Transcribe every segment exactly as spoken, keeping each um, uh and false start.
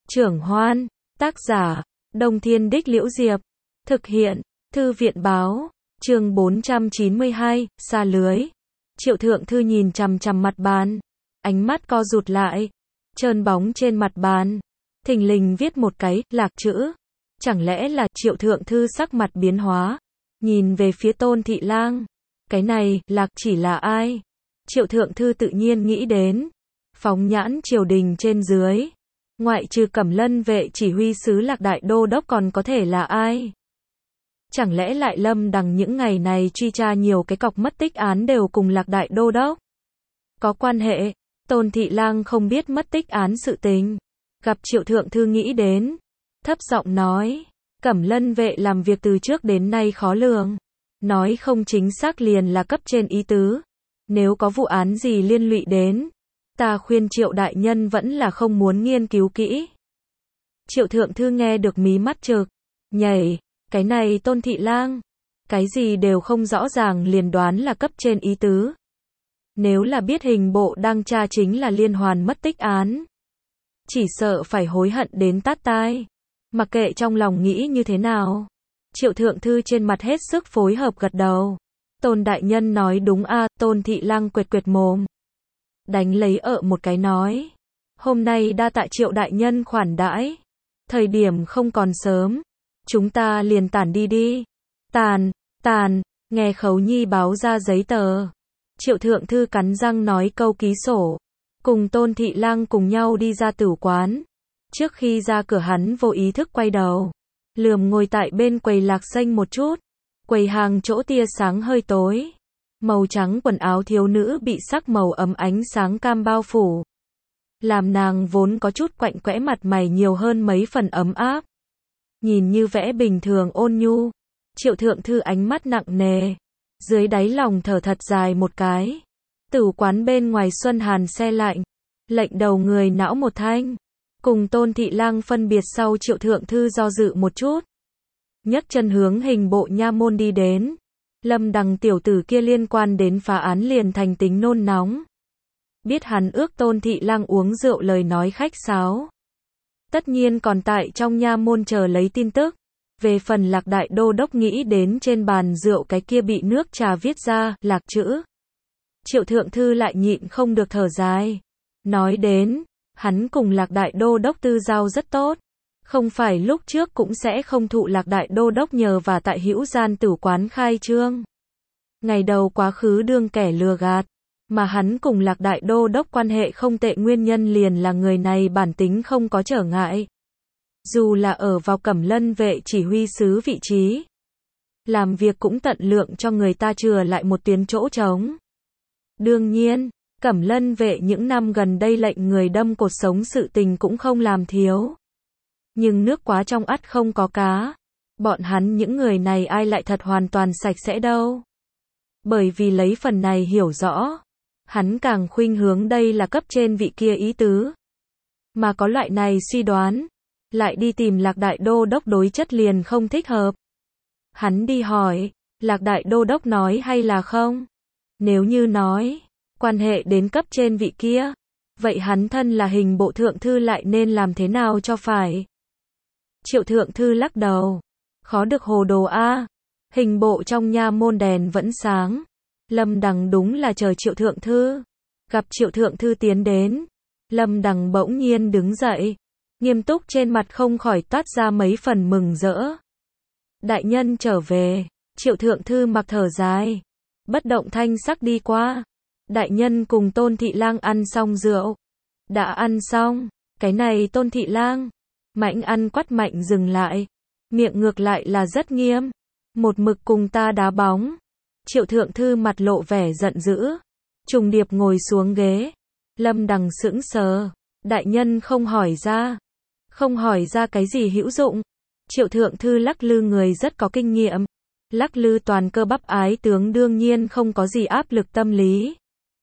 Trưởng Hoan, tác giả, Đông Thiên Đích Liễu Diệp, thực hiện, Thư viện báo, chương bốn trăm chín mươi hai, xa lưới. Triệu Thượng Thư nhìn chằm chằm mặt bàn, ánh mắt co rụt lại, trơn bóng trên mặt bàn, thình lình viết một cái, lạc chữ. Chẳng lẽ là, Triệu Thượng Thư sắc mặt biến hóa, nhìn về phía Tôn Thị Lang. Cái này, lạc chỉ là ai? Triệu Thượng Thư tự nhiên nghĩ đến, phóng nhãn triều đình trên dưới, ngoại trừ Cẩm Lân vệ chỉ huy sứ Lạc Đại Đô Đốc còn có thể là ai? Chẳng lẽ lại Lâm Đằng những ngày này truy tra nhiều cái cọc mất tích án đều cùng Lạc Đại Đô Đốc có quan hệ? Tôn Thị Lang không biết mất tích án sự tình, gặp Triệu Thượng Thư nghĩ đến, thấp giọng nói, Cẩm Lân vệ làm việc từ trước đến nay khó lường, nói không chính xác liền là cấp trên ý tứ, nếu có vụ án gì liên lụy đến, ta khuyên Triệu đại nhân vẫn là không muốn nghiên cứu kỹ. Triệu Thượng Thư nghe được mí mắt trực nhảy, cái này Tôn Thị Lang, cái gì đều không rõ ràng liền đoán là cấp trên ý tứ. Nếu là biết hình bộ đang tra chính là liên hoàn mất tích án, chỉ sợ phải hối hận đến tát tai. Mặc kệ trong lòng nghĩ như thế nào, Triệu Thượng Thư trên mặt hết sức phối hợp gật đầu. Tôn đại nhân nói đúng a. Tôn Thị Lang quệt quệt mồm, đánh lấy ợ một cái nói, hôm nay đa tạ Triệu đại nhân khoản đãi, thời điểm không còn sớm, chúng ta liền tản đi đi. Tàn, tàn, nghe Khấu Nhi báo ra giấy tờ, Triệu Thượng Thư cắn răng nói câu ký sổ, cùng Tôn Thị Lang cùng nhau đi ra tửu quán. Trước khi ra cửa hắn vô ý thức quay đầu, lườm ngồi tại bên quầy lạc xanh một chút, quầy hàng chỗ tia sáng hơi tối, màu trắng quần áo thiếu nữ bị sắc màu ấm ánh sáng cam bao phủ, làm nàng vốn có chút quạnh quẽ mặt mày nhiều hơn mấy phần ấm áp. Nhìn như vẽ bình thường ôn nhu, Triệu Thượng Thư ánh mắt nặng nề, dưới đáy lòng thở thật dài một cái. Tửu quán bên ngoài xuân hàn se lạnh, lệnh đầu người não một thanh. Cùng Tôn Thị Lang phân biệt sau, Triệu Thượng Thư do dự một chút, nhấc chân hướng hình bộ nha môn đi đến. Lâm Đằng tiểu tử kia liên quan đến phá án liền thành tính nôn nóng, biết hắn ước Tôn Thị Lang uống rượu lời nói khách sáo, tất nhiên còn tại trong nha môn chờ lấy tin tức. Về phần Lạc Đại Đô Đốc nghĩ đến trên bàn rượu cái kia bị nước trà viết ra lạc chữ, Triệu Thượng Thư lại nhịn không được thở dài, nói đến, hắn cùng Lạc Đại Đô Đốc tư giao rất tốt, không phải lúc trước cũng sẽ không thụ Lạc Đại Đô Đốc nhờ và tại Hữu Gian Tửu quán khai trương. Ngày đầu quá khứ đương kẻ lừa gạt, mà hắn cùng Lạc Đại Đô Đốc quan hệ không tệ nguyên nhân liền là người này bản tính không có trở ngại. Dù là ở vào Cẩm Lân vệ chỉ huy sứ vị trí, làm việc cũng tận lượng cho người ta chừa lại một tuyến chỗ trống. Đương nhiên, Cẩm Lân vệ những năm gần đây lệnh người đâm cột sống sự tình cũng không làm thiếu. Nhưng nước quá trong ắt không có cá. Bọn hắn những người này ai lại thật hoàn toàn sạch sẽ đâu. Bởi vì lấy phần này hiểu rõ, hắn càng khuynh hướng đây là cấp trên vị kia ý tứ. Mà có loại này suy đoán, lại đi tìm Lạc Đại Đô Đốc đối chất liền không thích hợp. Hắn đi hỏi, Lạc Đại Đô Đốc nói hay là không? Nếu như nói, quan hệ đến cấp trên vị kia, vậy hắn thân là hình bộ thượng thư lại nên làm thế nào cho phải? Triệu Thượng Thư lắc đầu, khó được hồ đồ a. Hình bộ trong nha môn đèn vẫn sáng, Lâm Đằng đúng là chờ Triệu Thượng Thư. Gặp Triệu Thượng Thư tiến đến, Lâm Đằng bỗng nhiên đứng dậy, nghiêm túc trên mặt không khỏi toát ra mấy phần mừng rỡ. Đại nhân trở về. Triệu Thượng Thư mặc thở dài, bất động thanh sắc đi qua. Đại nhân cùng Tôn Thị Lang ăn xong rượu. Đã ăn xong, cái này Tôn Thị Lang, Mạnh ăn quắt Mạnh dừng lại, miệng ngược lại là rất nghiêm, một mực cùng ta đá bóng. Triệu Thượng Thư mặt lộ vẻ giận dữ, trùng điệp ngồi xuống ghế. Lâm Đằng sững sờ, đại nhân không hỏi ra, không hỏi ra cái gì hữu dụng. Triệu Thượng Thư lắc lư người rất có kinh nghiệm, lắc lư toàn cơ bắp ái tướng đương nhiên không có gì áp lực tâm lý.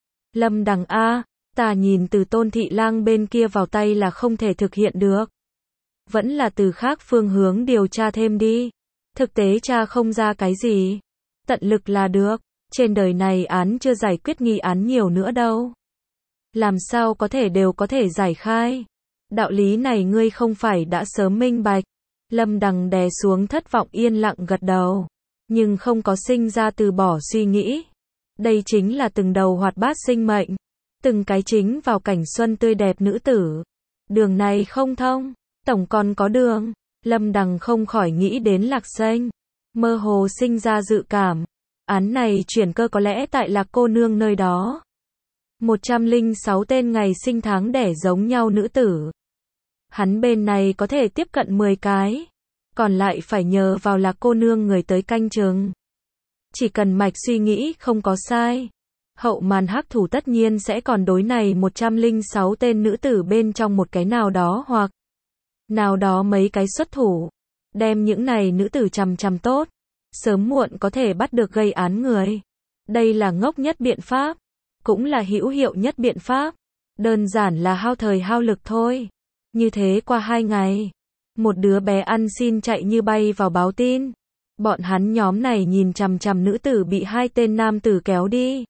Lâm Đằng a, ta nhìn từ Tôn Thị Lang bên kia vào tay là không thể thực hiện được. Vẫn là từ khác phương hướng điều tra thêm đi. Thực tế tra không ra cái gì, tận lực là được. Trên đời này án chưa giải quyết nghi án nhiều nữa đâu. Làm sao có thể đều có thể giải khai. Đạo lý này ngươi không phải đã sớm minh bạch. Lâm Đằng đè xuống thất vọng yên lặng gật đầu. Nhưng không có sinh ra từ bỏ suy nghĩ. Đây chính là từng đầu hoạt bát sinh mệnh. Từng cái chính vào cảnh xuân tươi đẹp nữ tử. Đường này không thông, tổng còn có đường. Lâm Đằng không khỏi nghĩ đến Lạc Xanh. Mơ hồ sinh ra dự cảm. Án này chuyển cơ có lẽ tại Lạc cô nương nơi đó. một trăm lẻ sáu tên ngày sinh tháng đẻ giống nhau nữ tử. Hắn bên này có thể tiếp cận mười cái. Còn lại phải nhờ vào Lạc cô nương người tới canh chừng. Chỉ cần mạch suy nghĩ không có sai. Hậu màn hắc thủ tất nhiên sẽ còn đối này một trăm lẻ sáu tên nữ tử bên trong một cái nào đó hoặc nào đó mấy cái xuất thủ. Đem những này nữ tử chằm chằm tốt. Sớm muộn có thể bắt được gây án người. Đây là ngốc nhất biện pháp. Cũng là hữu hiệu nhất biện pháp. Đơn giản là hao thời hao lực thôi. Như thế qua hai ngày. Một đứa bé ăn xin chạy như bay vào báo tin. Bọn hắn nhóm này nhìn chằm chằm nữ tử bị hai tên nam tử kéo đi.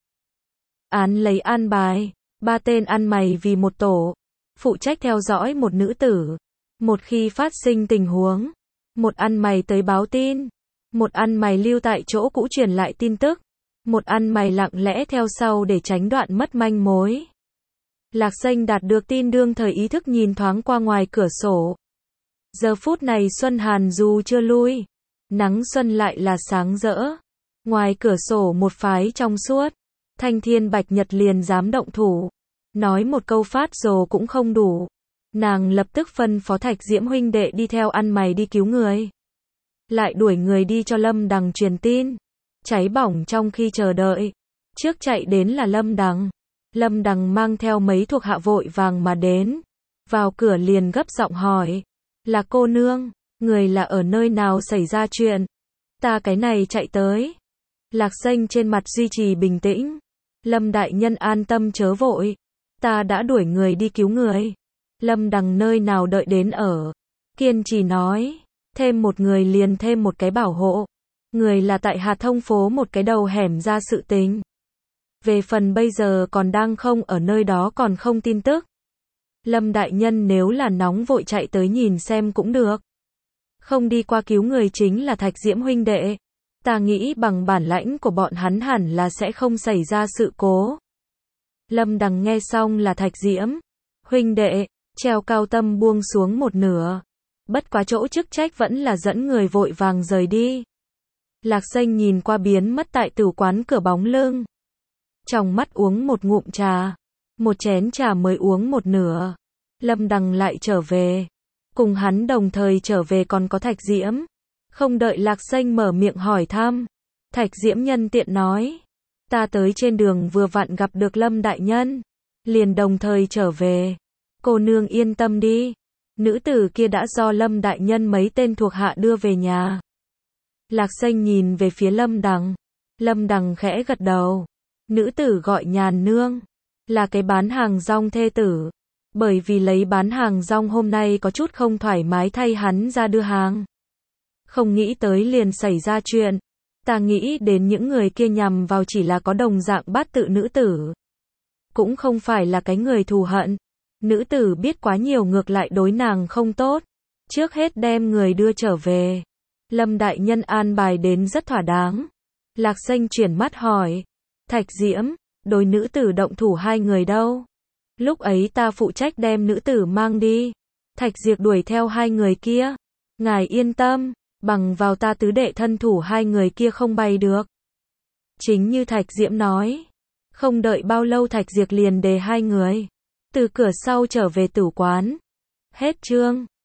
Án lấy an bài. Ba tên ăn mày vì một tổ. Phụ trách theo dõi một nữ tử. Một khi phát sinh tình huống. Một ăn mày tới báo tin. Một ăn mày lưu tại chỗ cũ truyền lại tin tức. Một ăn mày lặng lẽ theo sau để tránh đoạn mất manh mối. Lạc Xanh đạt được tin đương thời ý thức nhìn thoáng qua ngoài cửa sổ. Giờ phút này xuân hàn dù chưa lui. Nắng xuân lại là sáng rỡ. Ngoài cửa sổ một phái trong suốt. Thanh thiên bạch nhật liền dám động thủ. Nói một câu phát rồ cũng không đủ. Nàng lập tức phân phó Thạch Diễm huynh đệ đi theo ăn mày đi cứu người. Lại đuổi người đi cho Lâm Đằng truyền tin. Cháy bỏng trong khi chờ đợi. Trước chạy đến là Lâm Đằng. Lâm Đằng mang theo mấy thuộc hạ vội vàng mà đến. Vào cửa liền gấp giọng hỏi. Là cô nương, người là ở nơi nào xảy ra chuyện? Ta cái này chạy tới. Lạc Xanh trên mặt duy trì bình tĩnh. Lâm đại nhân an tâm chớ vội. Ta đã đuổi người đi cứu người. Lâm Đằng nơi nào đợi đến ở. Kiên trì nói. Thêm một người liền thêm một cái bảo hộ. Người là tại Hà Thông phố một cái đầu hẻm ra sự tình. Về phần bây giờ còn đang không ở nơi đó còn không tin tức. Lâm đại nhân nếu là nóng vội chạy tới nhìn xem cũng được. Không đi qua cứu người chính là Thạch Diễm huynh đệ. Ta nghĩ bằng bản lãnh của bọn hắn hẳn là sẽ không xảy ra sự cố. Lâm Đằng nghe xong là Thạch Diễm huynh đệ, treo cao tâm buông xuống một nửa. Bất quá chỗ chức trách vẫn là dẫn người vội vàng rời đi. Lạc Xanh nhìn qua biến mất tại tử quán cửa bóng lưng. Trong mắt uống một ngụm trà. Một chén trà mới uống một nửa. Lâm Đằng lại trở về. Cùng hắn đồng thời trở về còn có Thạch Diễm. Không đợi Lạc Xanh mở miệng hỏi thăm. Thạch Diễm nhân tiện nói. Ta tới trên đường vừa vặn gặp được Lâm đại nhân. Liền đồng thời trở về. Cô nương yên tâm đi. Nữ tử kia đã do Lâm đại nhân mấy tên thuộc hạ đưa về nhà. Lạc Xanh nhìn về phía Lâm Đằng. Lâm Đằng khẽ gật đầu. Nữ tử gọi Nhàn Nương. Là cái bán hàng rong thê tử. Bởi vì lấy bán hàng rong hôm nay có chút không thoải mái thay hắn ra đưa hàng. Không nghĩ tới liền xảy ra chuyện. Ta nghĩ đến những người kia nhằm vào chỉ là có đồng dạng bát tự nữ tử. Cũng không phải là cái người thù hận. Nữ tử biết quá nhiều ngược lại đối nàng không tốt. Trước hết đem người đưa trở về. Lâm đại nhân an bài đến rất thỏa đáng. Lạc Xanh chuyển mắt hỏi. Thạch Diễm, đối nữ tử động thủ hai người đâu? Lúc ấy ta phụ trách đem nữ tử mang đi. Thạch Diệp đuổi theo hai người kia. Ngài yên tâm, bằng vào ta tứ đệ thân thủ hai người kia không bay được. Chính như Thạch Diễm nói. Không đợi bao lâu Thạch Diệp liền đề hai người. Từ cửa sau trở về tử quán. Hết chương.